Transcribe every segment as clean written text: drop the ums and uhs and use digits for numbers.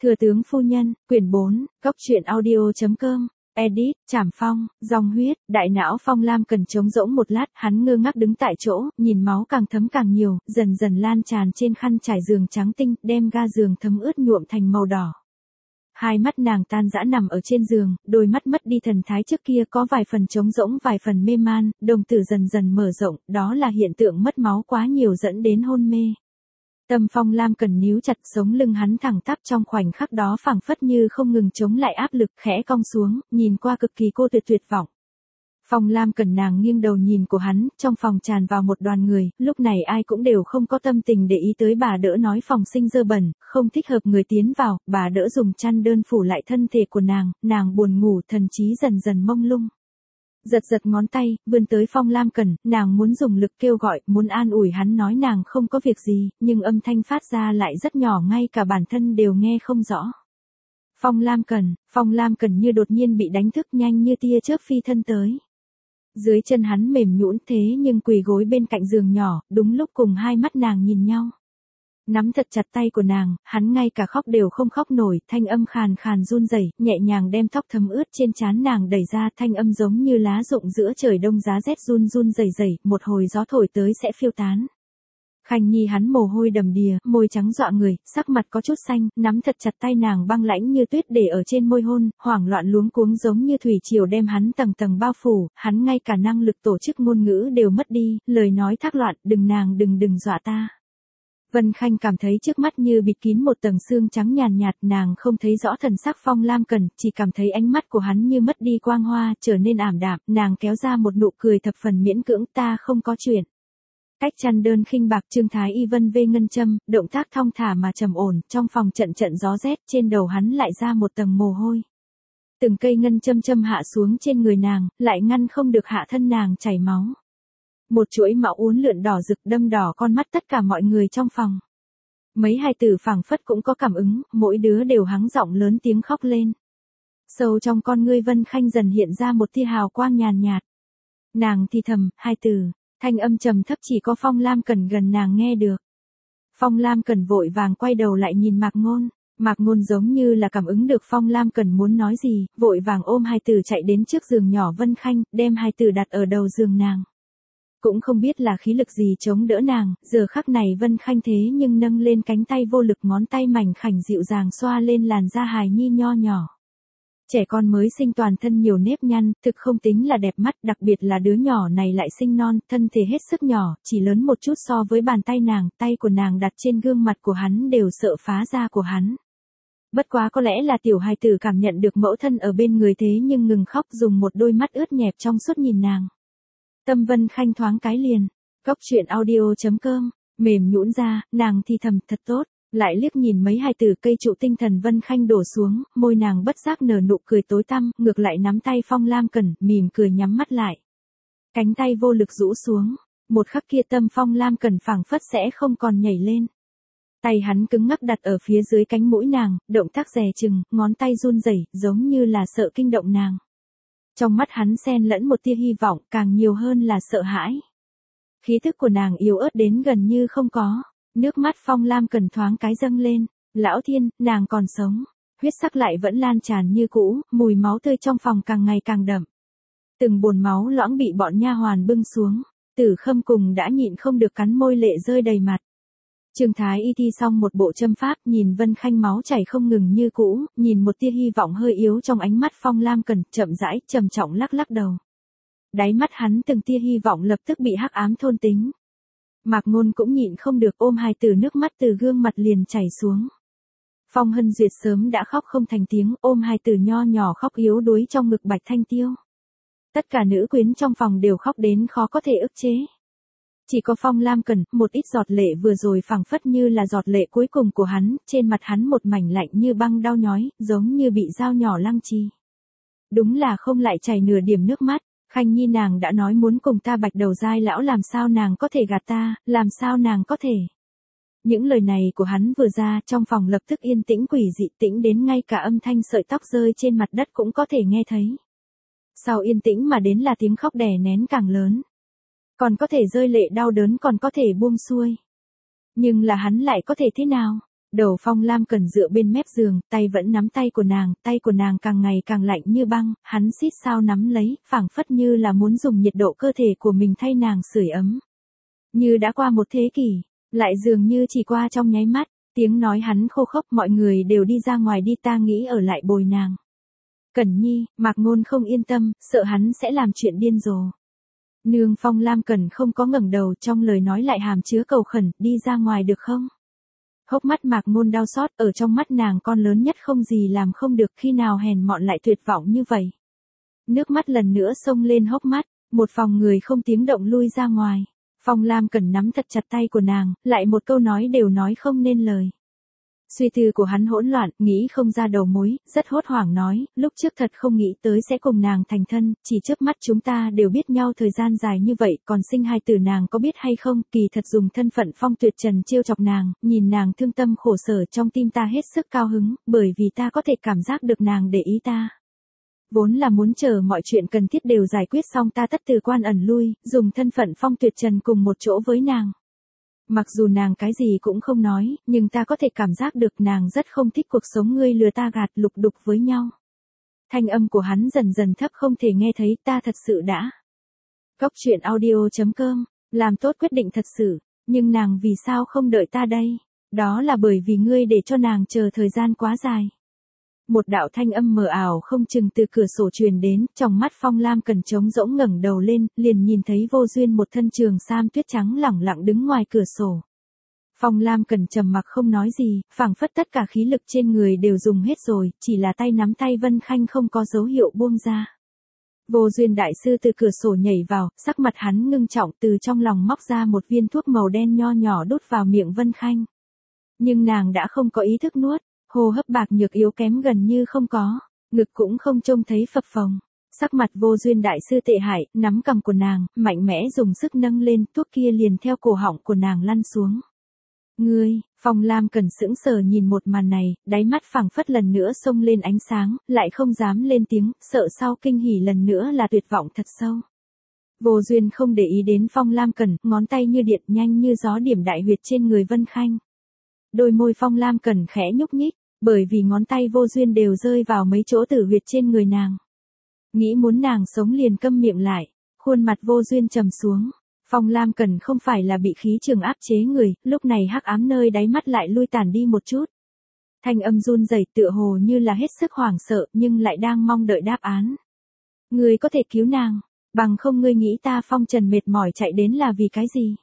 Thừa tướng phu nhân, quyển 4, góc truyện audio.com, edit, Trảm Phong, dòng huyết, đại não Phong Lam Cần trống rỗng một lát, hắn ngơ ngác đứng tại chỗ, nhìn máu càng thấm càng nhiều, dần dần lan tràn trên khăn trải giường trắng tinh, đem ga giường thấm ướt nhuộm thành màu đỏ. Hai mắt nàng tan rã nằm ở trên giường, đôi mắt mất đi thần thái trước kia có vài phần trống rỗng vài phần mê man, đồng tử dần dần mở rộng, đó là hiện tượng mất máu quá nhiều dẫn đến hôn mê. Tâm Phong Lam Cần níu chặt, sống lưng hắn thẳng tắp trong khoảnh khắc đó phảng phất như không ngừng chống lại áp lực, khẽ cong xuống, nhìn qua cực kỳ cô tuyệt tuyệt vọng. Phong Lam Cần nàng nghiêng đầu nhìn của hắn, trong phòng tràn vào một đoàn người, lúc này ai cũng đều không có tâm tình để ý tới bà đỡ nói phòng sinh dơ bẩn, không thích hợp người tiến vào, bà đỡ dùng chăn đơn phủ lại thân thể của nàng buồn ngủ, thần trí dần dần mông lung. Giật ngón tay, vươn tới Phong Lam Cần, nàng muốn dùng lực kêu gọi, muốn an ủi hắn nói nàng không có việc gì, nhưng âm thanh phát ra lại rất nhỏ ngay cả bản thân đều nghe không rõ. Phong Lam Cần như đột nhiên bị đánh thức, nhanh như tia chớp phi thân tới. Dưới chân hắn mềm nhũn thế nhưng quỳ gối bên cạnh giường nhỏ, đúng lúc cùng hai mắt nàng nhìn nhau. Nắm thật chặt tay của nàng, hắn ngay cả khóc đều không khóc nổi, thanh âm khàn khàn run rẩy, nhẹ nhàng đem tóc thấm ướt trên trán nàng đẩy ra, thanh âm giống như lá rụng giữa trời đông giá rét run rẩy, một hồi gió thổi tới sẽ phiêu tán. Khanh Nhi hắn mồ hôi đầm đìa, môi trắng dọa người, sắc mặt có chút xanh, nắm thật chặt tay nàng băng lãnh như tuyết để ở trên môi hôn, hoảng loạn luống cuống giống như thủy triều đem hắn tầng tầng bao phủ, hắn ngay cả năng lực tổ chức ngôn ngữ đều mất đi, lời nói thác loạn, đừng dọa ta. Vân Khanh cảm thấy trước mắt như bịt kín một tầng sương trắng nhàn nhạt, nàng không thấy rõ thần sắc Phong Lam Cần, chỉ cảm thấy ánh mắt của hắn như mất đi quang hoa, trở nên ảm đạm, nàng kéo ra một nụ cười thập phần miễn cưỡng, ta không có chuyện. Cách chăn đơn khinh bạc Trương Thái Y vân vê ngân châm, động tác thong thả mà trầm ổn, trong phòng trận gió rét, trên đầu hắn lại ra một tầng mồ hôi. Từng cây ngân châm hạ xuống trên người nàng, lại ngăn không được hạ thân nàng chảy máu. Một chuỗi máu uốn lượn đỏ rực đâm đỏ con mắt tất cả mọi người trong phòng. Mấy hài tử phảng phất cũng có cảm ứng, mỗi đứa đều hắng giọng lớn tiếng khóc lên. Sâu trong con ngươi Vân Khanh dần hiện ra một tia hào quang nhàn nhạt. Nàng thì thầm, hai tử, thanh âm trầm thấp chỉ có Phong Lam Cần gần nàng nghe được. Phong Lam Cần vội vàng quay đầu lại nhìn Mạc Ngôn giống như là cảm ứng được Phong Lam Cần muốn nói gì, vội vàng ôm hai tử chạy đến trước giường nhỏ Vân Khanh, đem hai tử đặt ở đầu giường nàng. Cũng không biết là khí lực gì chống đỡ nàng, giờ khắc này Vân Khanh thế nhưng nâng lên cánh tay vô lực, ngón tay mảnh khảnh dịu dàng xoa lên làn da hài nhi nho nhỏ. Trẻ con mới sinh toàn thân nhiều nếp nhăn, thực không tính là đẹp mắt, đặc biệt là đứa nhỏ này lại sinh non, thân thể hết sức nhỏ, chỉ lớn một chút so với bàn tay nàng, tay của nàng đặt trên gương mặt của hắn đều sợ phá da của hắn. Bất quá có lẽ là tiểu hài tử cảm nhận được mẫu thân ở bên người thế nhưng ngừng khóc, dùng một đôi mắt ướt nhẹp trong suốt nhìn nàng. Tâm Vân Khanh thoáng cái liền, góc truyện audio.com, mềm nhũn ra, nàng thì thầm thật tốt, lại liếc nhìn mấy hài tử, cây trụ tinh thần Vân Khanh đổ xuống, môi nàng bất giác nở nụ cười tối tăm, ngược lại nắm tay Phong Lam Cần, mỉm cười nhắm mắt lại. Cánh tay vô lực rũ xuống, một khắc kia tâm Phong Lam Cần phảng phất sẽ không còn nhảy lên. Tay hắn cứng ngắc đặt ở phía dưới cánh mũi nàng, động tác dè chừng, ngón tay run rẩy, giống như là sợ kinh động nàng. Trong mắt hắn xen lẫn một tia hy vọng, càng nhiều hơn là sợ hãi. Khí thức của nàng yếu ớt đến gần như không có, nước mắt Phong Lam Cần thoáng cái dâng lên, lão thiên, nàng còn sống, huyết sắc lại vẫn lan tràn như cũ, mùi máu tươi trong phòng càng ngày càng đậm. Từng bồn máu loãng bị bọn nha hoàn bưng xuống, Tử Khâm cùng đã nhịn không được cắn môi lệ rơi đầy mặt. Trương Thái Y thi xong một bộ châm pháp, nhìn Vân Khanh máu chảy không ngừng như cũ, nhìn một tia hy vọng hơi yếu trong ánh mắt Phong Lam Cần, chậm rãi, trầm trọng lắc đầu. Đáy mắt hắn từng tia hy vọng lập tức bị hắc ám thôn tính. Mạc Ngôn cũng nhịn không được ôm hài tử, nước mắt từ gương mặt liền chảy xuống. Phong Hân Duyệt sớm đã khóc không thành tiếng, ôm hài tử nho nhỏ khóc yếu đuối trong ngực Bạch Thanh Tiêu. Tất cả nữ quyến trong phòng đều khóc đến khó có thể ức chế. Chỉ có Phong Lam Cần, một ít giọt lệ vừa rồi phảng phất như là giọt lệ cuối cùng của hắn, trên mặt hắn một mảnh lạnh như băng đau nhói, giống như bị dao nhỏ lăng trì. Đúng là không lại chảy nửa điểm nước mắt, Khanh Nhi nàng đã nói muốn cùng ta Bạch Đầu Giai lão, làm sao nàng có thể gạt ta, làm sao nàng có thể. Những lời này của hắn vừa ra, trong phòng lập tức yên tĩnh quỷ dị, tĩnh đến ngay cả âm thanh sợi tóc rơi trên mặt đất cũng có thể nghe thấy. Sau yên tĩnh mà đến là tiếng khóc đè nén càng lớn. Còn có thể rơi lệ đau đớn, còn có thể buông xuôi. Nhưng là hắn lại có thể thế nào? Đầu Phong Lam Cần dựa bên mép giường, tay vẫn nắm tay của nàng càng ngày càng lạnh như băng, hắn xít sao nắm lấy, phảng phất như là muốn dùng nhiệt độ cơ thể của mình thay nàng sưởi ấm. Như đã qua một thế kỷ, lại dường như chỉ qua trong nháy mắt, tiếng nói hắn khô khốc, mọi người đều đi ra ngoài đi, ta nghĩ ở lại bồi nàng. Cẩn Nhi, Mạc Ngôn không yên tâm, sợ hắn sẽ làm chuyện điên rồ. Nương. Phong Lam Cần không có ngẩng đầu, trong lời nói lại hàm chứa cầu khẩn, đi ra ngoài được không? Hốc mắt Mạc Ngôn đau xót, ở trong mắt nàng con lớn nhất không gì làm không được, khi nào hèn mọn lại tuyệt vọng như vậy. Nước mắt lần nữa xông lên hốc mắt, một phòng người không tiếng động lui ra ngoài. Phong Lam Cần nắm thật chặt tay của nàng, lại một câu nói đều nói không nên lời. Suy tư của hắn hỗn loạn, nghĩ không ra đầu mối, rất hốt hoảng nói, lúc trước thật không nghĩ tới sẽ cùng nàng thành thân, chỉ chớp mắt chúng ta đều biết nhau thời gian dài như vậy, còn sinh hai tử nàng có biết hay không, kỳ thật dùng thân phận Phong Tuyệt Trần trêu chọc nàng, nhìn nàng thương tâm khổ sở trong tim ta hết sức cao hứng, bởi vì ta có thể cảm giác được nàng để ý ta. Vốn là muốn chờ mọi chuyện cần thiết đều giải quyết xong ta tất từ quan ẩn lui, dùng thân phận Phong Tuyệt Trần cùng một chỗ với nàng. Mặc dù nàng cái gì cũng không nói, nhưng ta có thể cảm giác được nàng rất không thích cuộc sống ngươi lừa ta gạt lục đục với nhau. Thanh âm của hắn dần dần thấp không thể nghe thấy, ta thật sự đã. Góc truyện audio.com, làm tốt quyết định thật sự, nhưng nàng vì sao không đợi ta đây? Đó là bởi vì ngươi để cho nàng chờ thời gian quá dài. Một đạo thanh âm mờ ảo không chừng từ cửa sổ truyền đến, trong mắt Phong Lam Cần trống rỗng ngẩng đầu lên, liền nhìn thấy Vô Duyên một thân trường sam tuyết trắng lẳng lặng đứng ngoài cửa sổ. Phong Lam Cần trầm mặc không nói gì, phảng phất tất cả khí lực trên người đều dùng hết rồi, chỉ là tay nắm tay Vân Khanh không có dấu hiệu buông ra. Vô Duyên đại sư từ cửa sổ nhảy vào, sắc mặt hắn ngưng trọng, từ trong lòng móc ra một viên thuốc màu đen nho nhỏ đút vào miệng Vân Khanh. Nhưng nàng đã không có ý thức nuốt. Hô hấp bạc nhược yếu kém gần như không có, ngực cũng không trông thấy phập phồng. Sắc mặt Vô Duyên đại sư tệ hại, nắm cằm của nàng, mạnh mẽ dùng sức nâng lên, thuốc kia liền theo cổ họng của nàng lăn xuống. Ngươi, Phong Lam Cần sững sờ nhìn một màn này, đáy mắt phảng phất lần nữa xông lên ánh sáng, lại không dám lên tiếng, sợ sau kinh hỉ lần nữa là tuyệt vọng thật sâu. Vô Duyên không để ý đến Phong Lam Cần, ngón tay như điện nhanh như gió điểm đại huyệt trên người Vân Khanh. Đôi môi Phong Lam Cần khẽ nhúc nhích, bởi vì ngón tay Vô Duyên đều rơi vào mấy chỗ tử huyệt trên người nàng. Nghĩ muốn nàng sống liền câm miệng lại, khuôn mặt Vô Duyên trầm xuống. Phong Lam Cần không phải là bị khí trường áp chế người, lúc này hắc ám nơi đáy mắt lại lui tàn đi một chút. Thanh âm run rẩy tựa hồ như là hết sức hoảng sợ nhưng lại đang mong đợi đáp án. Ngươi có thể cứu nàng, bằng không ngươi nghĩ ta Phong Trần mệt mỏi chạy đến là vì cái gì?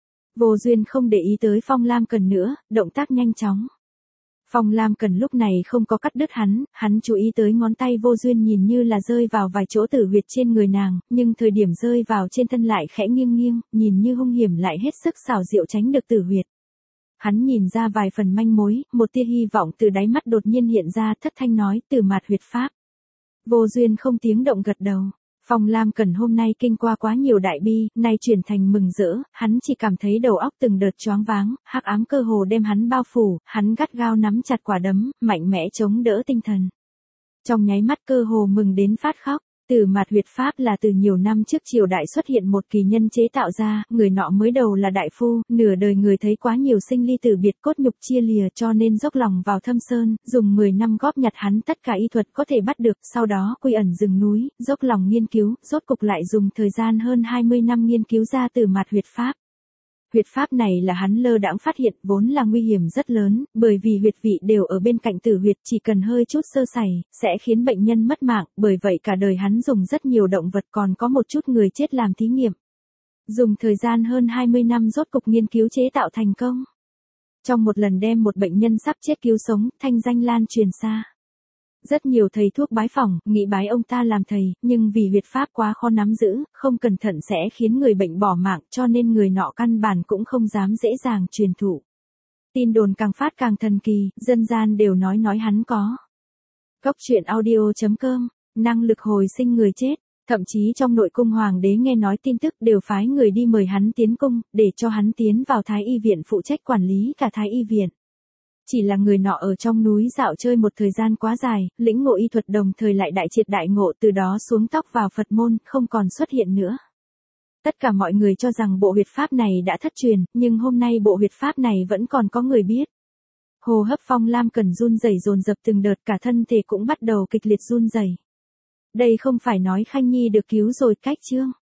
Vô Duyên không để ý tới Phong Lam Cần nữa, động tác nhanh chóng. Phong Lam Cần lúc này không có cắt đứt hắn chú ý tới ngón tay Vô Duyên nhìn như là rơi vào vài chỗ tử huyệt trên người nàng, nhưng thời điểm rơi vào trên thân lại khẽ nghiêng nghiêng, nhìn như hung hiểm lại hết sức xảo diệu tránh được tử huyệt. Hắn nhìn ra vài phần manh mối, một tia hy vọng từ đáy mắt đột nhiên hiện ra, thất thanh nói, Tử Mạt huyệt pháp. Vô Duyên không tiếng động gật đầu. Phong Lam Cần hôm nay kinh qua quá nhiều đại bi, nay chuyển thành mừng rỡ, hắn chỉ cảm thấy đầu óc từng đợt choáng váng, hắc ám cơ hồ đem hắn bao phủ, hắn gắt gao nắm chặt quả đấm, mạnh mẽ chống đỡ tinh thần. Trong nháy mắt cơ hồ mừng đến phát khóc. Tử Mạt huyệt pháp là từ nhiều năm trước triều đại xuất hiện một kỳ nhân chế tạo ra, người nọ mới đầu là đại phu, nửa đời người thấy quá nhiều sinh ly tử biệt cốt nhục chia lìa cho nên dốc lòng vào thâm sơn, dùng 10 năm góp nhặt hắn tất cả y thuật có thể bắt được, sau đó quy ẩn rừng núi, dốc lòng nghiên cứu, rốt cục lại dùng thời gian hơn 20 năm nghiên cứu ra Tử Mạt huyệt pháp. Huyệt pháp này là hắn lơ đãng phát hiện, vốn là nguy hiểm rất lớn, bởi vì huyệt vị đều ở bên cạnh tử huyệt, chỉ cần hơi chút sơ sẩy, sẽ khiến bệnh nhân mất mạng, bởi vậy cả đời hắn dùng rất nhiều động vật còn có một chút người chết làm thí nghiệm. Dùng thời gian hơn 20 năm rốt cục nghiên cứu chế tạo thành công. Trong một lần đem một bệnh nhân sắp chết cứu sống, thanh danh lan truyền xa. Rất nhiều thầy thuốc bái phỏng, nghĩ bái ông ta làm thầy, nhưng vì huyệt pháp quá khó nắm giữ, không cẩn thận sẽ khiến người bệnh bỏ mạng cho nên người nọ căn bản cũng không dám dễ dàng truyền thụ. Tin đồn càng phát càng thần kỳ, dân gian đều nói hắn có. Góc truyện audio.com, năng lực hồi sinh người chết, thậm chí trong nội cung hoàng đế nghe nói tin tức đều phái người đi mời hắn tiến cung, để cho hắn tiến vào Thái Y viện phụ trách quản lý cả Thái Y viện. Chỉ là người nọ ở trong núi dạo chơi một thời gian quá dài, lĩnh ngộ y thuật đồng thời lại đại triệt đại ngộ, từ đó xuống tóc vào Phật môn, không còn xuất hiện nữa. Tất cả mọi người cho rằng bộ huyệt pháp này đã thất truyền, nhưng hôm nay bộ huyệt pháp này vẫn còn có người biết. Hô hấp Phong Lam Cần run rẩy dồn dập từng đợt, cả thân thể cũng bắt đầu kịch liệt run rẩy. Đây không phải nói Khanh Nhi được cứu rồi cách chương.